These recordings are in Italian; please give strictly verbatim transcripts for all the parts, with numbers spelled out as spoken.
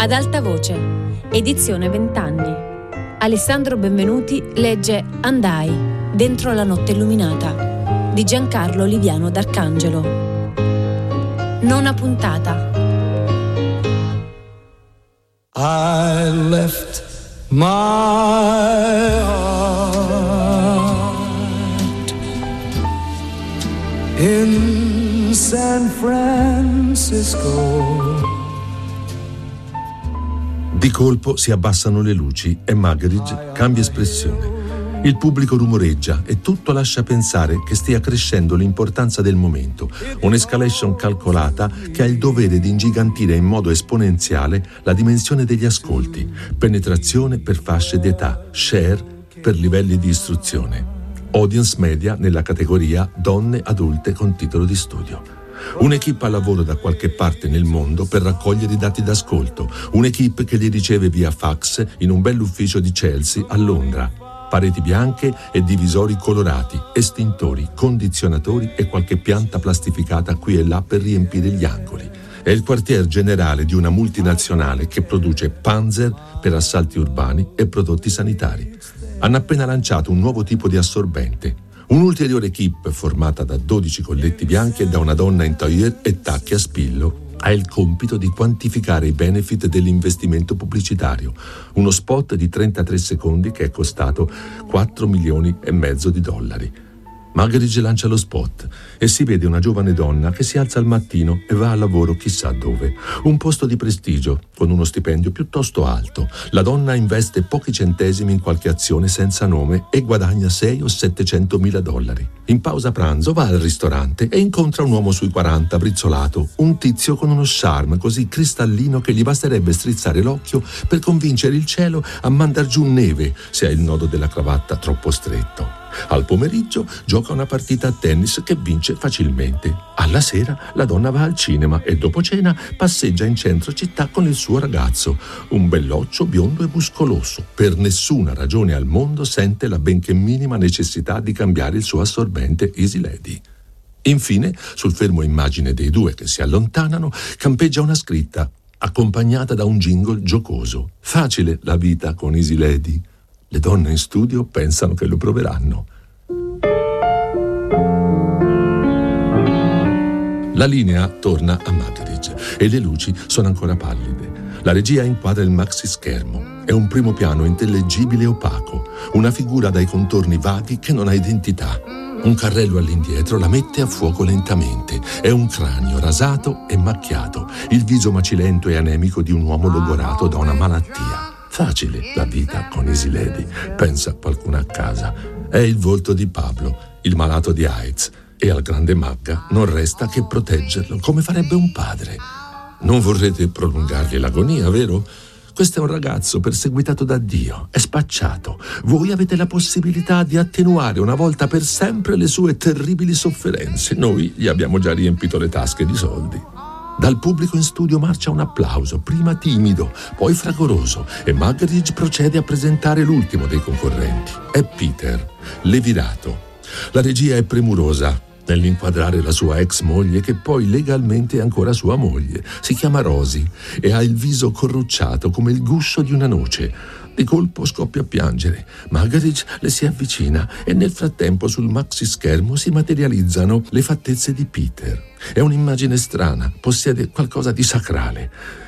Ad alta voce, edizione vent'anni. Alessandro Benvenuti legge Andai, dentro la notte illuminata, di Giancarlo Liviano d'Arcangelo. Nona puntata. I left my heart in San Francisco. Di colpo si abbassano le luci e Muggeridge cambia espressione. Il pubblico rumoreggia e tutto lascia pensare che stia crescendo l'importanza del momento, un'escalation calcolata che ha il dovere di ingigantire in modo esponenziale la dimensione degli ascolti, penetrazione per fasce d'età, share per livelli di istruzione, audience media nella categoria donne adulte con titolo di studio. Un'equipe a lavoro da qualche parte nel mondo per raccogliere i dati d'ascolto, un'equipe che li riceve via fax in un bell'ufficio di Chelsea a Londra. Pareti bianche e divisori colorati, estintori, condizionatori e qualche pianta plastificata qui e là per riempire gli angoli. È il quartier generale di una multinazionale che produce Panzer per assalti urbani e prodotti sanitari. Hanno appena lanciato un nuovo tipo di assorbente. Un'ulteriore equipe formata da dodici colletti bianchi e da una donna in tailleur e tacchi a spillo ha il compito di quantificare i benefit dell'investimento pubblicitario. Uno spot di trentatré secondi che è costato quattro milioni e mezzo di dollari. Muggeridge lancia lo spot e si vede una giovane donna che si alza al mattino e va a lavoro chissà dove. Un posto di prestigio, con uno stipendio piuttosto alto. La donna investe pochi centesimi in qualche azione senza nome e guadagna sei o settecentomila dollari. In pausa pranzo va al ristorante e incontra un uomo sui quaranta, brizzolato, un tizio con uno charme così cristallino che gli basterebbe strizzare l'occhio per convincere il cielo a mandar giù neve se ha il nodo della cravatta troppo stretto. Al pomeriggio gioca una partita a tennis che vince facilmente. Alla sera la donna va al cinema e dopo cena passeggia in centro città con il suo ragazzo, un belloccio biondo e muscoloso. Per nessuna ragione al mondo sente la benché minima necessità di cambiare il suo assorbente Easy Lady. Infine, sul fermo immagine dei due che si allontanano, campeggia una scritta, accompagnata da un jingle giocoso. Facile la vita con Easy Lady. Le donne in studio pensano che lo proveranno. La linea torna a Muggeridge e le luci sono ancora pallide. La regia inquadra il maxi schermo. È un primo piano intellegibile e opaco, una figura dai contorni vaghi che non ha identità. Un carrello all'indietro la mette a fuoco lentamente. È un cranio rasato e macchiato, il viso macilento e anemico di un uomo logorato da una malattia. Facile la vita con Easy Lady, pensa qualcuno a casa. È il volto di Pablo, il malato di AIDS, e al grande Magga non resta che proteggerlo come farebbe un padre. Non vorrete prolungargli l'agonia, vero? Questo è un ragazzo perseguitato da Dio, è spacciato. Voi avete la possibilità di attenuare una volta per sempre le sue terribili sofferenze. Noi gli abbiamo già riempito le tasche di soldi. Dal pubblico in studio marcia un applauso, prima timido, poi fragoroso, e Muggeridge procede a presentare l'ultimo dei concorrenti. È Peter, l'evirato. La regia è premurosa nell'inquadrare la sua ex moglie, che poi legalmente è ancora sua moglie. Si chiama Rosie e ha il viso corrucciato come il guscio di una noce. Di colpo scoppia a piangere. Muggeridge le si avvicina e nel frattempo sul maxi schermo si materializzano le fattezze di Peter. È un'immagine strana, possiede qualcosa di sacrale.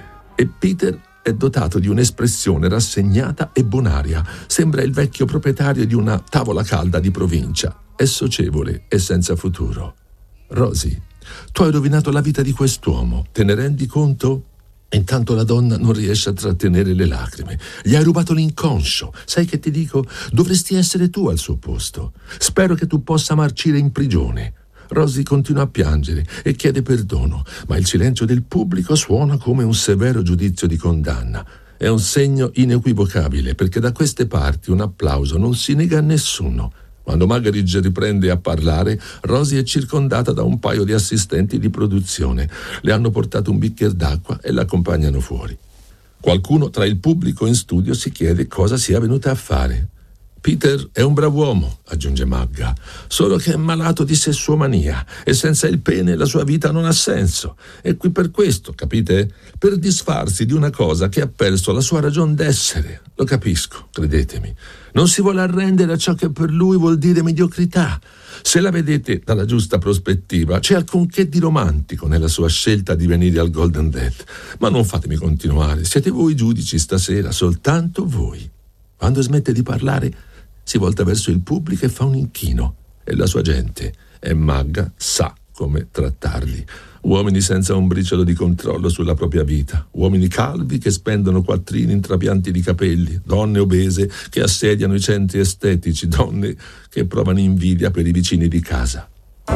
E Peter è dotato di un'espressione rassegnata e bonaria. Sembra il vecchio proprietario di una tavola calda di provincia. È socievole e senza futuro. Rosie, tu hai rovinato la vita di quest'uomo, te ne rendi conto? Intanto la donna non riesce a trattenere le lacrime. Gli hai rubato l'inconscio. Sai che ti dico? Dovresti essere tu al suo posto. Spero che tu possa marcire in prigione. Rosie continua a piangere e chiede perdono, ma il silenzio del pubblico suona come un severo giudizio di condanna. È un segno inequivocabile, perché da queste parti un applauso non si nega a nessuno. Quando Muggeridge riprende a parlare, Rosie è circondata da un paio di assistenti di produzione. Le hanno portato un bicchiere d'acqua e l'accompagnano fuori. Qualcuno tra il pubblico in studio si chiede cosa sia venuta a fare. Peter è un brav'uomo, aggiunge Magga, solo che è malato di sessuomania e senza il pene la sua vita non ha senso. È qui per questo, capite? Per disfarsi di una cosa che ha perso la sua ragion d'essere. Lo capisco, credetemi. Non si vuole arrendere a ciò che per lui vuol dire mediocrità. Se la vedete dalla giusta prospettiva, c'è alcunché di romantico nella sua scelta di venire al Golden Death. Ma non fatemi continuare, siete voi giudici stasera, soltanto voi. Quando smette di parlare, si volta verso il pubblico e fa un inchino. E la sua gente, e Magga sa come trattarli. Uomini senza un briciolo di controllo sulla propria vita, uomini calvi che spendono quattrini in trapianti di capelli, donne obese che assediano i centri estetici, donne che provano invidia per i vicini di casa.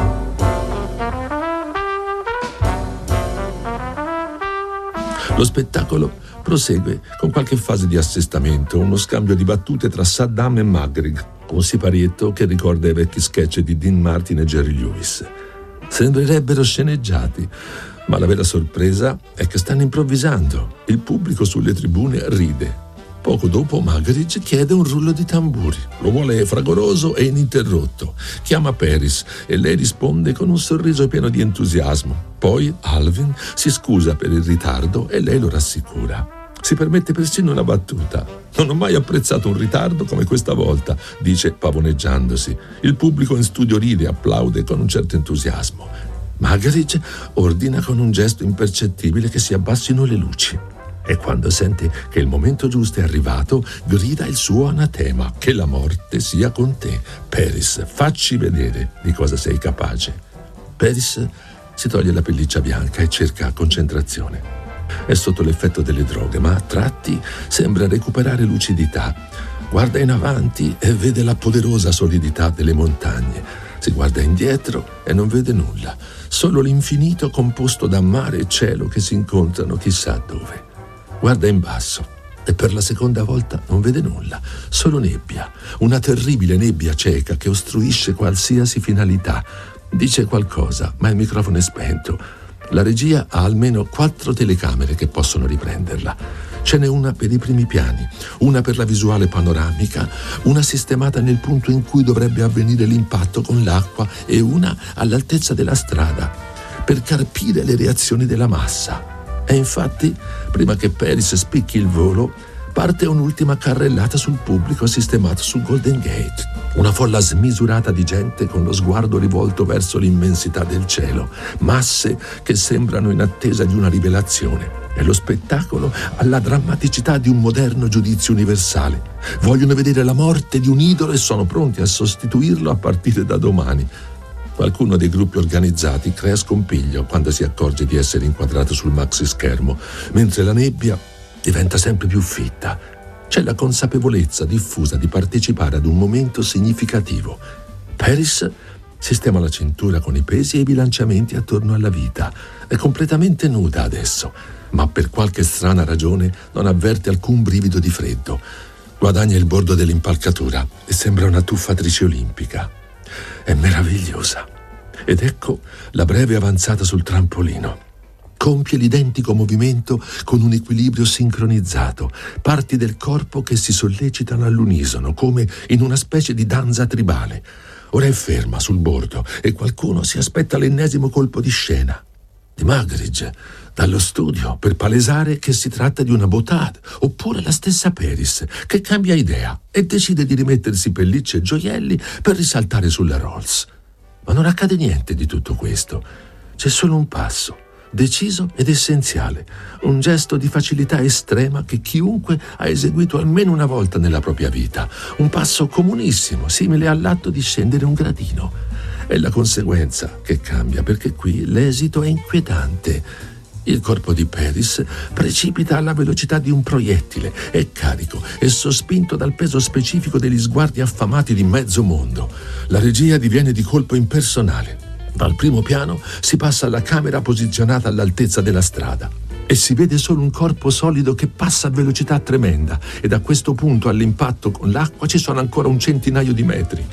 Lo spettacolo prosegue con qualche fase di assestamento, uno scambio di battute tra Saddam e Magrig, un siparietto che ricorda i vecchi sketch di Dean Martin e Jerry Lewis. Sembrerebbero sceneggiati, ma la vera sorpresa è che stanno improvvisando. Il pubblico sulle tribune ride. Poco dopo Magridge chiede un rullo di tamburi. Lo vuole fragoroso e ininterrotto. Chiama Paris e lei risponde con un sorriso pieno di entusiasmo. Poi Alvin si scusa per il ritardo e lei lo rassicura. Si permette persino una battuta. Non ho mai apprezzato un ritardo come questa volta, dice pavoneggiandosi. Il pubblico in studio ride e applaude con un certo entusiasmo. Magridge ordina con un gesto impercettibile che si abbassino le luci. E quando sente che il momento giusto è arrivato, grida il suo anatema: che la morte sia con te. Paris, facci vedere di cosa sei capace. Paris si toglie la pelliccia bianca e cerca concentrazione. È sotto l'effetto delle droghe, ma a tratti sembra recuperare lucidità. Guarda in avanti e vede la poderosa solidità delle montagne. Si guarda indietro e non vede nulla, solo l'infinito composto da mare e cielo che si incontrano chissà dove. Guarda in basso e per la seconda volta non vede nulla, solo nebbia, una terribile nebbia cieca che ostruisce qualsiasi finalità. Dice qualcosa, ma il microfono è spento. La regia ha almeno quattro telecamere che possono riprenderla. Ce n'è una per i primi piani, una per la visuale panoramica, una sistemata nel punto in cui dovrebbe avvenire l'impatto con l'acqua e una all'altezza della strada, per carpire le reazioni della massa. E infatti, prima che Paris spicchi il volo, parte un'ultima carrellata sul pubblico sistemato sul Golden Gate. Una folla smisurata di gente con lo sguardo rivolto verso l'immensità del cielo, masse che sembrano in attesa di una rivelazione. E lo spettacolo ha la drammaticità di un moderno giudizio universale. Vogliono vedere la morte di un idolo e sono pronti a sostituirlo a partire da domani. Qualcuno dei gruppi organizzati crea scompiglio quando si accorge di essere inquadrato sul maxi schermo, mentre la nebbia diventa sempre più fitta. C'è la consapevolezza diffusa di partecipare ad un momento significativo. Paris sistema la cintura con i pesi e i bilanciamenti attorno alla vita. È completamente nuda adesso, ma per qualche strana ragione non avverte alcun brivido di freddo. Guadagna il bordo dell'impalcatura e sembra una tuffatrice olimpica. È meravigliosa. Ed ecco la breve avanzata sul trampolino. Compie l'identico movimento con un equilibrio sincronizzato, parti del corpo che si sollecitano all'unisono, come in una specie di danza tribale. Ora è ferma sul bordo e qualcuno si aspetta l'ennesimo colpo di scena di Magridge dallo studio per palesare che si tratta di una boutade, oppure la stessa Paris che cambia idea e decide di rimettersi pellicce e gioielli per risaltare sulla Rolls. Ma non accade niente di tutto questo. C'è solo un passo deciso ed essenziale, un gesto di facilità estrema che chiunque ha eseguito almeno una volta nella propria vita, un passo comunissimo, simile all'atto di scendere un gradino. È la conseguenza che cambia, perché qui l'esito è inquietante. Il corpo di Paris precipita alla velocità di un proiettile, è carico e sospinto dal peso specifico degli sguardi affamati di mezzo mondo. La regia diviene di colpo impersonale. Dal primo piano si passa alla camera posizionata all'altezza della strada e si vede solo un corpo solido che passa a velocità tremenda, e da questo punto all'impatto con l'acqua ci sono ancora un centinaio di metri.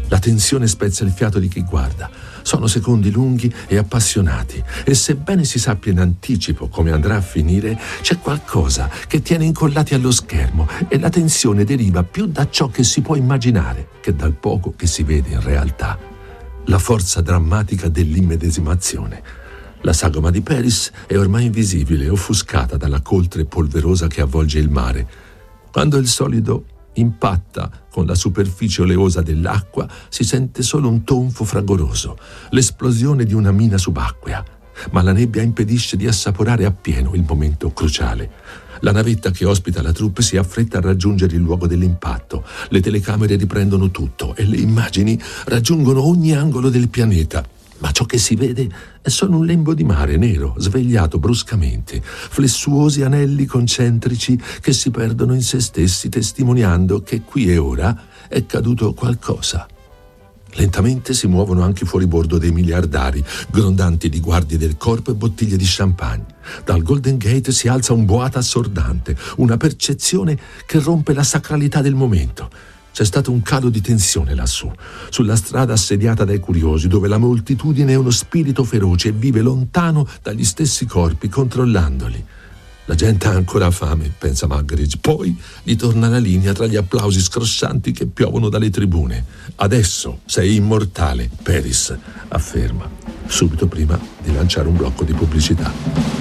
La tensione spezza il fiato di chi guarda. Sono secondi lunghi e appassionati e sebbene si sappia in anticipo come andrà a finire, c'è qualcosa che tiene incollati allo schermo e la tensione deriva più da ciò che si può immaginare che dal poco che si vede in realtà. La forza drammatica dell'immedesimazione. La sagoma di Paris è ormai invisibile e offuscata dalla coltre polverosa che avvolge il mare. Quando il solido impatta con la superficie oleosa dell'acqua, si sente solo un tonfo fragoroso, l'esplosione di una mina subacquea, ma la nebbia impedisce di assaporare appieno il momento cruciale. La navetta che ospita la troupe si affretta a raggiungere il luogo dell'impatto. Le telecamere riprendono tutto e le immagini raggiungono ogni angolo del pianeta. Ma ciò che si vede è solo un lembo di mare nero, svegliato bruscamente, flessuosi anelli concentrici che si perdono in se stessi, testimoniando che qui e ora è caduto qualcosa. Lentamente si muovono anche fuori bordo dei miliardari, grondanti di guardie del corpo e bottiglie di champagne. Dal Golden Gate si alza un boato assordante, una percezione che rompe la sacralità del momento. C'è stato un calo di tensione lassù, sulla strada assediata dai curiosi, dove la moltitudine è uno spirito feroce e vive lontano dagli stessi corpi, controllandoli. La gente ha ancora fame, pensa Muggeridge. Poi gli torna la linea tra gli applausi scroscianti che piovono dalle tribune. Adesso sei immortale, Paris, afferma, subito prima di lanciare un blocco di pubblicità.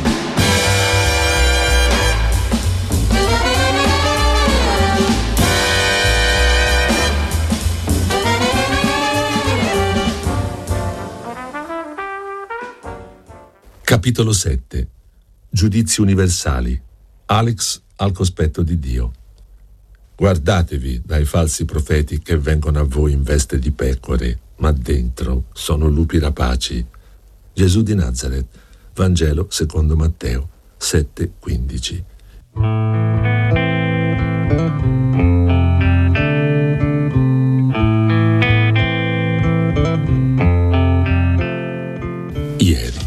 Capitolo sette. Giudizi universali. Alex al cospetto di Dio. Guardatevi dai falsi profeti che vengono a voi in veste di pecore, ma dentro sono lupi rapaci. Gesù di Nazareth. Vangelo secondo Matteo sette quindici. Ieri.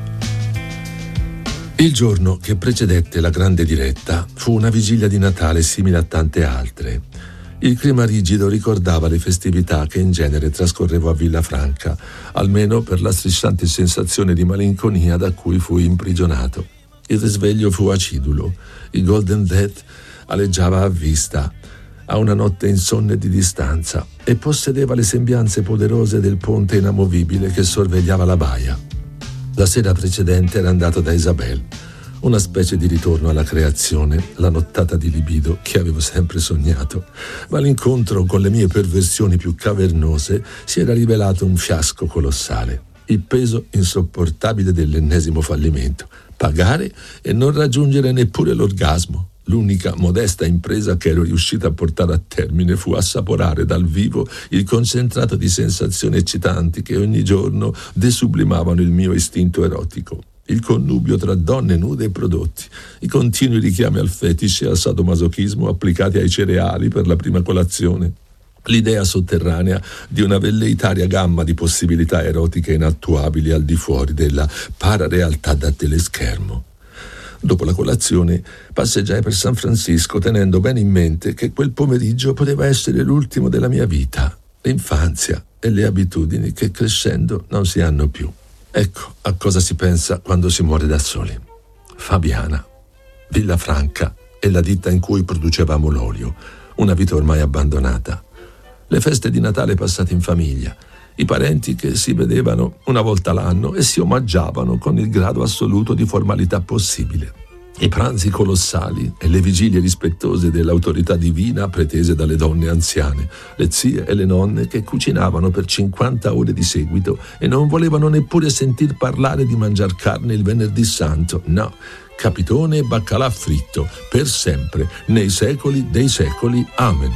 Il giorno che precedette la grande diretta fu una vigilia di Natale simile a tante altre. Il clima rigido ricordava le festività che in genere trascorrevo a Villafranca, almeno per la strisciante sensazione di malinconia da cui fui imprigionato. Il risveglio fu acidulo, il Golden Death aleggiava a vista, a una notte insonne di distanza, e possedeva le sembianze poderose del ponte inamovibile che sorvegliava la baia. La sera precedente era andato da Isabelle, una specie di ritorno alla creazione, la nottata di libido che avevo sempre sognato, ma l'incontro con le mie perversioni più cavernose si era rivelato un fiasco colossale, il peso insopportabile dell'ennesimo fallimento, pagare e non raggiungere neppure l'orgasmo. L'unica modesta impresa che ero riuscito a portare a termine fu assaporare dal vivo il concentrato di sensazioni eccitanti che ogni giorno desublimavano il mio istinto erotico. Il connubio tra donne nude e prodotti, i continui richiami al fetish e al sadomasochismo applicati ai cereali per la prima colazione, l'idea sotterranea di una velleitaria gamma di possibilità erotiche inattuabili al di fuori della pararealtà da teleschermo. Dopo la colazione passeggiai per San Francisco tenendo bene in mente che quel pomeriggio poteva essere l'ultimo della mia vita, l'infanzia e le abitudini che crescendo non si hanno più. Ecco a cosa si pensa quando si muore da soli. Fabiana, Villafranca e la ditta in cui producevamo l'olio, una vita ormai abbandonata. Le feste di Natale passate in famiglia, i parenti che si vedevano una volta l'anno e si omaggiavano con il grado assoluto di formalità possibile. I pranzi colossali e le vigilie rispettose dell'autorità divina pretese dalle donne anziane, le zie e le nonne che cucinavano per cinquanta ore di seguito e non volevano neppure sentir parlare di mangiar carne il venerdì santo. No, capitone e baccalà fritto, per sempre, nei secoli dei secoli. Amen.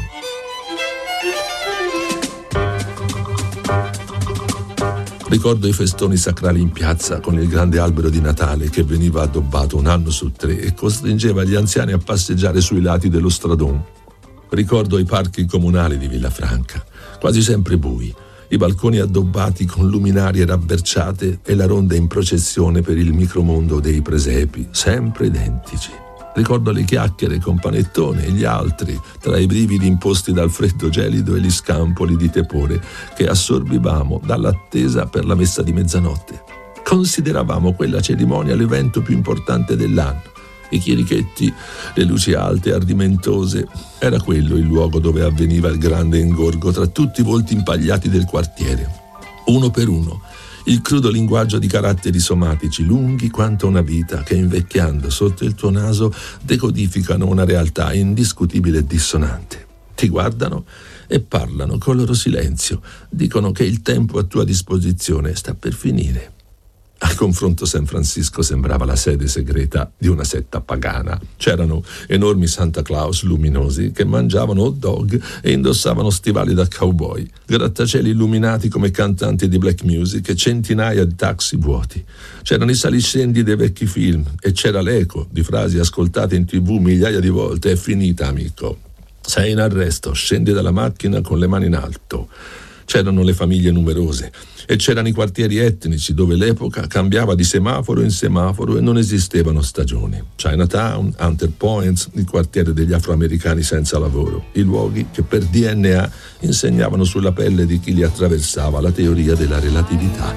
Ricordo i festoni sacrali in piazza con il grande albero di Natale che veniva addobbato un anno su tre e costringeva gli anziani a passeggiare sui lati dello stradone. Ricordo i parchi comunali di Villafranca, quasi sempre bui, i balconi addobbati con luminarie rabberciate e la ronda in processione per il micromondo dei presepi, sempre identici. Ricordo le chiacchiere con Panettone e gli altri, tra i brividi imposti dal freddo gelido e gli scampoli di tepore che assorbivamo dall'attesa per la messa di mezzanotte. Consideravamo quella cerimonia l'evento più importante dell'anno. I chierichetti, le luci alte e ardimentose, era quello il luogo dove avveniva il grande ingorgo tra tutti i volti impagliati del quartiere. Uno per uno, il crudo linguaggio di caratteri somatici lunghi quanto una vita che invecchiando sotto il tuo naso decodificano una realtà indiscutibile e dissonante. Ti guardano e parlano col loro silenzio, dicono che il tempo a tua disposizione sta per finire. Al confronto San Francisco sembrava la sede segreta di una setta pagana. C'erano enormi Santa Claus luminosi che mangiavano hot dog e indossavano stivali da cowboy, grattacieli illuminati come cantanti di black music e centinaia di taxi vuoti. C'erano i saliscendi dei vecchi film e c'era l'eco di frasi ascoltate in tv migliaia di volte. È finita, amico. Sei in arresto, scendi dalla macchina con le mani in alto. C'erano le famiglie numerose e c'erano i quartieri etnici dove l'epoca cambiava di semaforo in semaforo e non esistevano stagioni. Chinatown, Hunter Point, il quartiere degli afroamericani senza lavoro, i luoghi che per D N A insegnavano sulla pelle di chi li attraversava la teoria della relatività.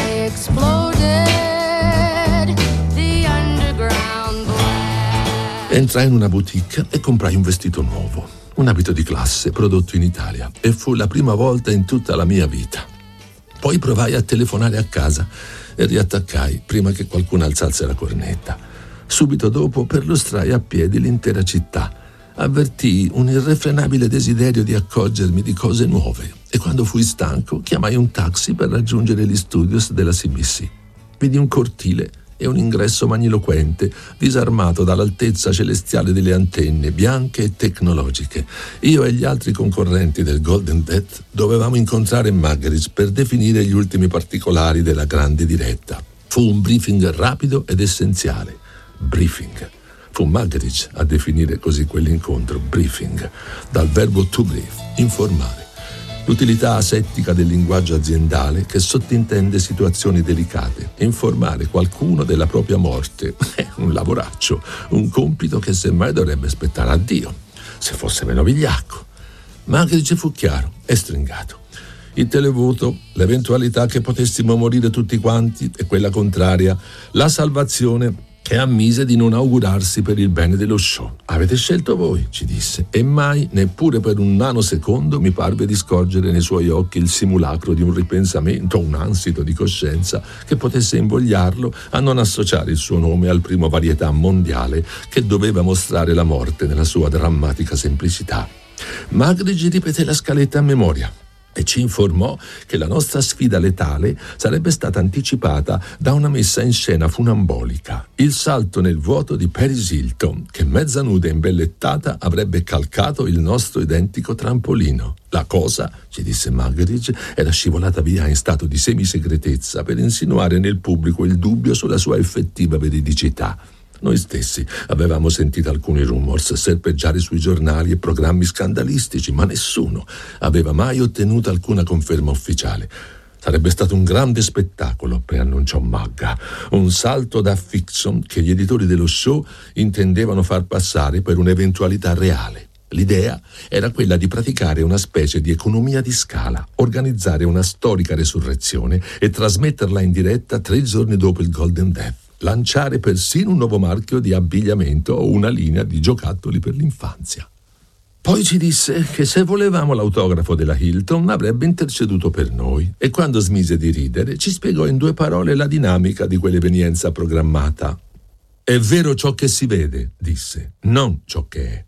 Entrai in una boutique e comprai un vestito nuovo. Un abito di classe prodotto in Italia e fu la prima volta in tutta la mia vita. Poi provai a telefonare a casa e riattaccai prima che qualcuno alzasse la cornetta. Subito dopo perlustrai a piedi l'intera città. Avvertii un irrefrenabile desiderio di accorgermi di cose nuove e quando fui stanco chiamai un taxi per raggiungere gli studios della C B C. Vidi un cortile e un ingresso magniloquente, disarmato dall'altezza celestiale delle antenne, bianche e tecnologiche. Io e gli altri concorrenti del Golden Death dovevamo incontrare Magritte per definire gli ultimi particolari della grande diretta. Fu un briefing rapido ed essenziale. Briefing. Fu Magritte a definire così quell'incontro, briefing, dal verbo to brief, informare. L'utilità asettica del linguaggio aziendale che sottintende situazioni delicate. Informare qualcuno della propria morte è un lavoraccio, un compito che semmai dovrebbe aspettare a Dio, se fosse meno vigliacco. Magritte fu chiaro e stringato. Il televoto, l'eventualità che potessimo morire tutti quanti e quella contraria, la salvazione che ammise di non augurarsi per il bene dello show. Avete scelto voi, ci disse, e mai, neppure per un nanosecondo, mi parve di scorgere nei suoi occhi il simulacro di un ripensamento, un ansito di coscienza che potesse invogliarlo a non associare il suo nome al primo varietà mondiale che doveva mostrare la morte nella sua drammatica semplicità. Magritte ripeté la scaletta a memoria e ci informò che la nostra sfida letale sarebbe stata anticipata da una messa in scena funambolica, il salto nel vuoto di Paris Hilton, che mezza nuda e imbellettata avrebbe calcato il nostro identico trampolino. La cosa, ci disse Magritte, era scivolata via in stato di semisegretezza per insinuare nel pubblico il dubbio sulla sua effettiva veridicità. Noi stessi avevamo sentito alcuni rumors serpeggiare sui giornali e programmi scandalistici, ma nessuno aveva mai ottenuto alcuna conferma ufficiale. Sarebbe stato un grande spettacolo, preannunciò Magga, un salto da fiction che gli editori dello show intendevano far passare per un'eventualità reale. L'idea era quella di praticare una specie di economia di scala, organizzare una storica resurrezione e trasmetterla in diretta tre giorni dopo il Golden Death. Lanciare persino un nuovo marchio di abbigliamento o una linea di giocattoli per l'infanzia. Poi ci disse che se volevamo l'autografo della Hilton avrebbe interceduto per noi e quando smise di ridere ci spiegò in due parole la dinamica di quell'evenienza programmata. È vero ciò che si vede, disse, non ciò che è.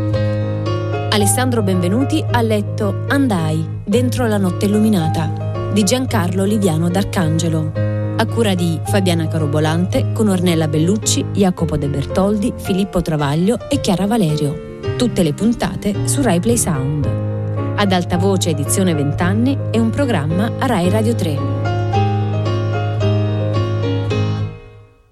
Alessandro Benvenuti ha letto Andai, dentro la notte illuminata, di Giancarlo Liviano d'Arcangelo, a cura di Fabiana Carobolante con Ornella Bellucci, Jacopo De Bertoldi, Filippo Travaglio e Chiara Valerio. Tutte le puntate su Rai Play Sound. Ad alta voce edizione vent'anni è un programma a Rai Radio tre.